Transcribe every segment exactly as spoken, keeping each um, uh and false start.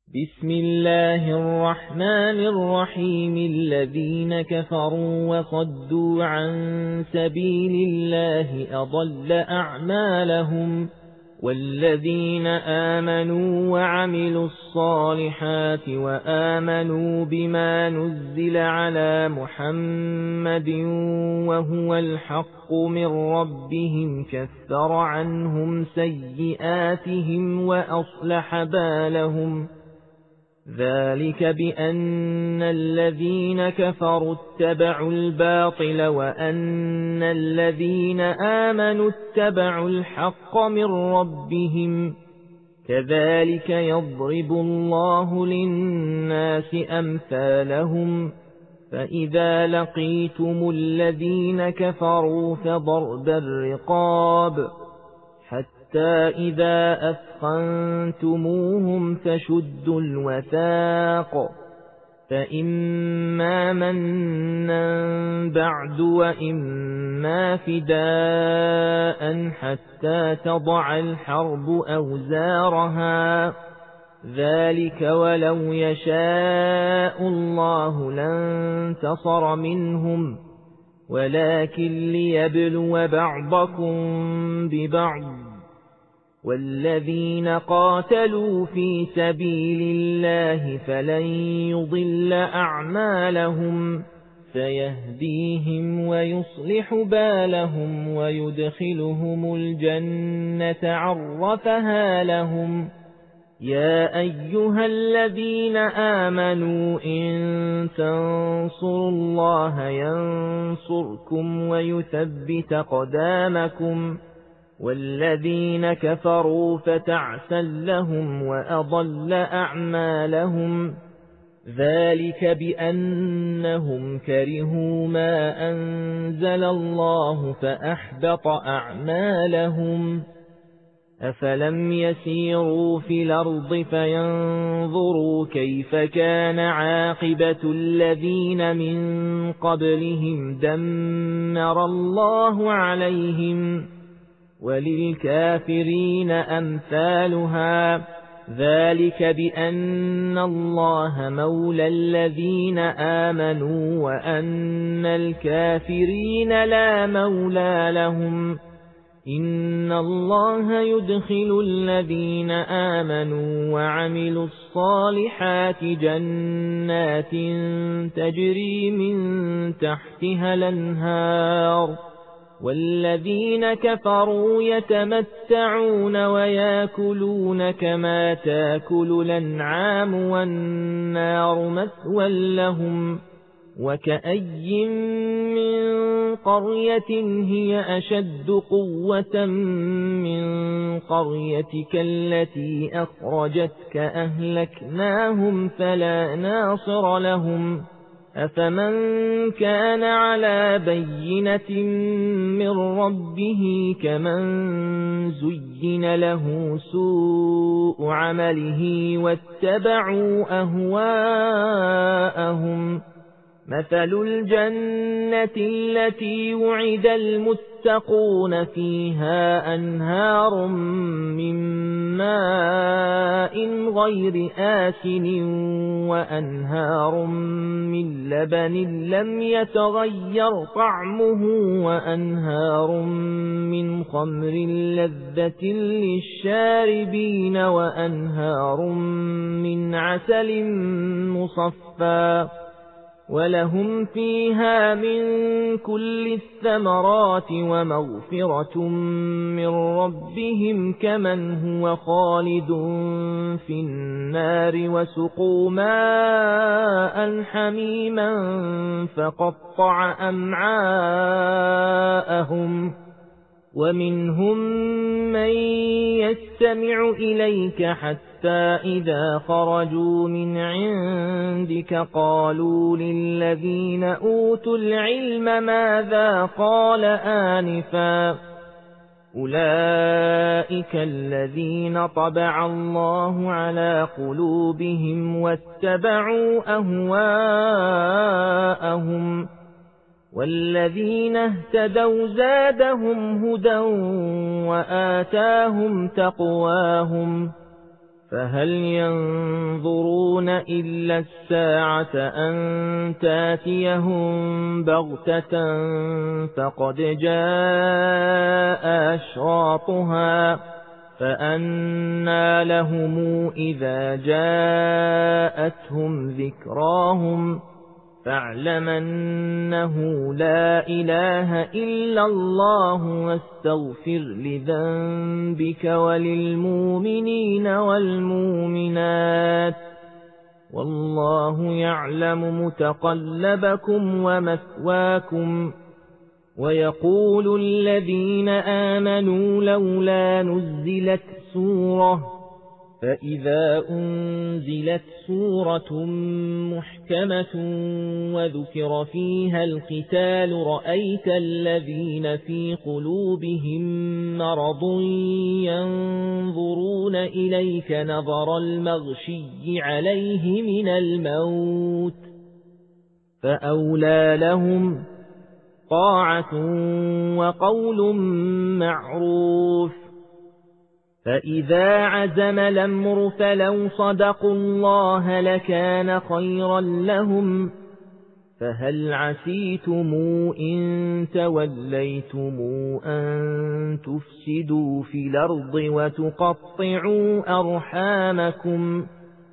بسم الله الرحمن الرحيم. الذين كفروا وصدوا عن سبيل الله أضل أعمالهم، والذين آمنوا وعملوا الصالحات وآمنوا بما نزل على محمد وهو الحق من ربهم كفر عنهم سيئاتهم وأصلح بالهم. ذلك بأن الذين كفروا اتبعوا الباطل وأن الذين آمنوا اتبعوا الحق من ربهم. كذلك يضرب الله للناس أمثالهم. فإذا لقيتم الذين كفروا فضرب الرقاب حتى إذا أثخنتموهم فشدوا الوثاق، فإما منا بعد وإما فداء حتى تضع الحرب أوزارها. ذلك ولو يشاء الله لانتصر منهم، ولكن ليبلو بعضكم ببعض. والذين قاتلوا في سبيل الله فلن يضل أعمالهم، سيهديهم ويصلح بالهم ويدخلهم الجنة عرفها لهم. يا أيها الذين آمنوا إن تنصروا الله ينصركم ويثبت قدامكم. والذين كفروا فتعسا لهم وأضل أعمالهم. ذلك بأنهم كرهوا ما أنزل الله فأحبط أعمالهم. أفلم يسيروا في الأرض فينظروا كيف كان عاقبة الذين من قبلهم دمر الله عليهم، وللكافرين أمثالها. ذلك بأن الله مولى الذين آمنوا وأن الكافرين لا مولى لهم. إن الله يدخل الذين آمنوا وعملوا الصالحات جنات تجري من تحتها الأنهار، والذين كفروا يتمتعون ويأكلون كما تأكل الأنعام والنار مثوى لهم. وكأي من قرية هي أشد قوة من قريتك التي أخرجتك أهلكناهم فلا ناصر لهم. أفمن كان على بينة من ربه كمن زين له سوء عمله واتبعوا أهواءهم. مثل الجنة التي وعد المتقون فيها أنهار من ماء غير آسن وأنهار من لبن لم يتغير طعمه وأنهار من خمر لذة للشاربين وأنهار من عسل مصفى، ولهم فيها من كل الثمرات ومغفرة من ربهم كمن هو خالد في النار وسقوا ماء حميما فقطع أمعاءهم. ومنهم من يستمع إليك حتى إذا خرجوا من عندك قالوا للذين أوتوا العلم ماذا قال آنفا. أولئك الذين طبع الله على قلوبهم واتبعوا أهواءهم. والذين اهتدوا زادهم هدى وآتاهم تقواهم. فهل ينظرون إلا الساعة أن تاتيهم بغتة فقد جاء أشراطها فأنى لهم إذا جاءتهم ذكراهم فاعلم أنه لا إله إلا الله واستغفر لذنبك وللمؤمنين والمؤمنات والله يعلم متقلبكم ومثواكم. ويقول الذين آمنوا لولا نزلت سورة فإذا أنزلت سورة محكمة وذكر فيها القتال رأيت الذين في قلوبهم مرض ينظرون إليك نظر المغشي عليه من الموت فأولى لهم طاعة وقول معروف. فإذا عزم الأمر فلو صدقوا الله لكان خيرا لهم. فهل عسيتم إن توليتم أن تفسدوا في الأرض وتقطعوا أرحامكم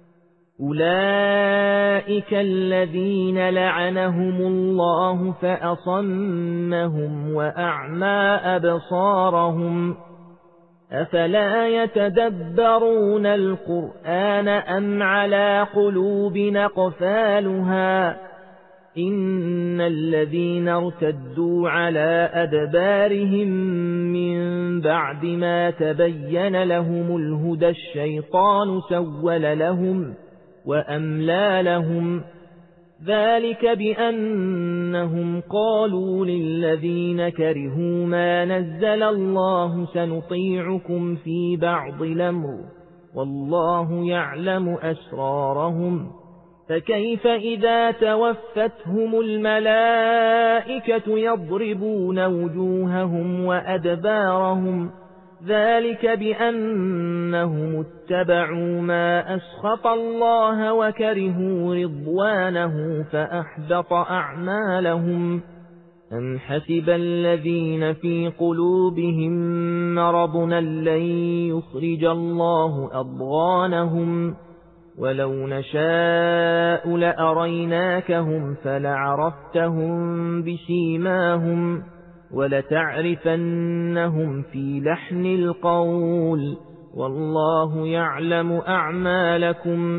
أولئك الذين لعنهم الله فأصمهم وأعمى أبصارهم أفلا يتدبرون القرآن أم على قلوب أقفالها إن الذين ارتدوا على أدبارهم من بعد ما تبين لهم الهدى الشيطان سول لهم وأملى لهم ذلك بأنهم قالوا للذين كرهوا ما نزل الله سنطيعكم في بعض الأمر والله يعلم أسرارهم فكيف إذا توفتهم الملائكة يضربون وجوههم وأدبارهم ذلك بأنهم اتبعوا ما أسخط الله وكرهوا رضوانه فأحبط أعمالهم. أم حسب الذين في قلوبهم مرض لن يخرج الله أضغانهم ولو نشاء لأريناكهم فلعرفتهم بسيماهم ولتعرفنهم في لحن القول والله يعلم أعمالكم.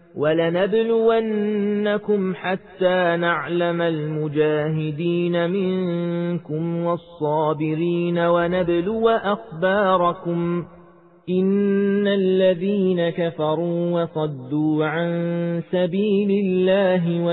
ولنبلونكم حتى نعلم المجاهدين منكم والصابرين ونبلو أخباركم. إن الذين كفروا وصدوا عن سبيل الله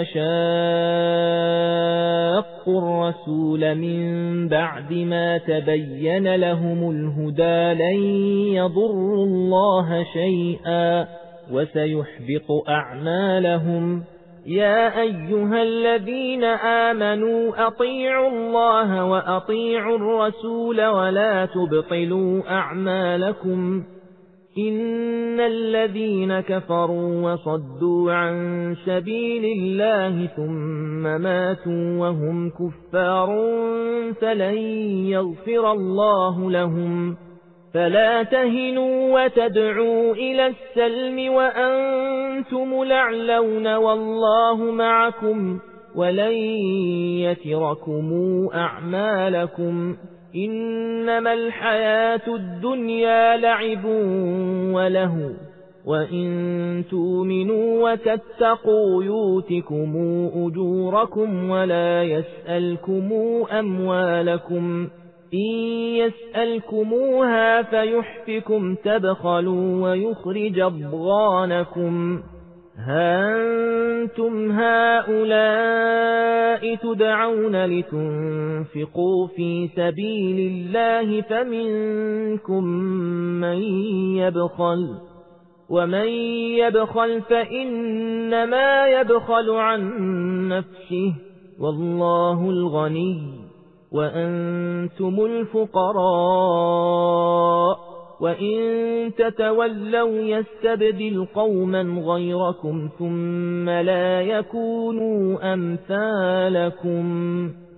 وشاقوا الرسول من بعد ما تبين لهم الهدى لن يضروا الله شيئا وسيحبط أعمالهم. يا أيها الذين آمنوا أطيعوا الله وأطيعوا الرسول ولا تبطلوا أعمالكم. إن الذين كفروا وصدوا عن سبيل الله ثم ماتوا وهم كفار فلن يغفر الله لهم. فلا تهنوا وتدعوا إلى السلم وأنتم الأعلون والله معكم ولن يتركم أعمالكم. إنما الحياة الدنيا لعب وله وإن تؤمنوا وتتقوا يؤتكم أجوركم ولا يسألكم أموالكم. إن يسألكموها فيحفكم تبخلوا ويخرج أضغانكم. ها أنتم هؤلاء تدعون لتنفقوا في سبيل الله فمنكم من يبخل ومن يبخل فإنما يبخل عن نفسه والله الغني وأنتم الفقراء وإن تتولوا يستبدل قوما غيركم ثم لا يكونوا أمثالكم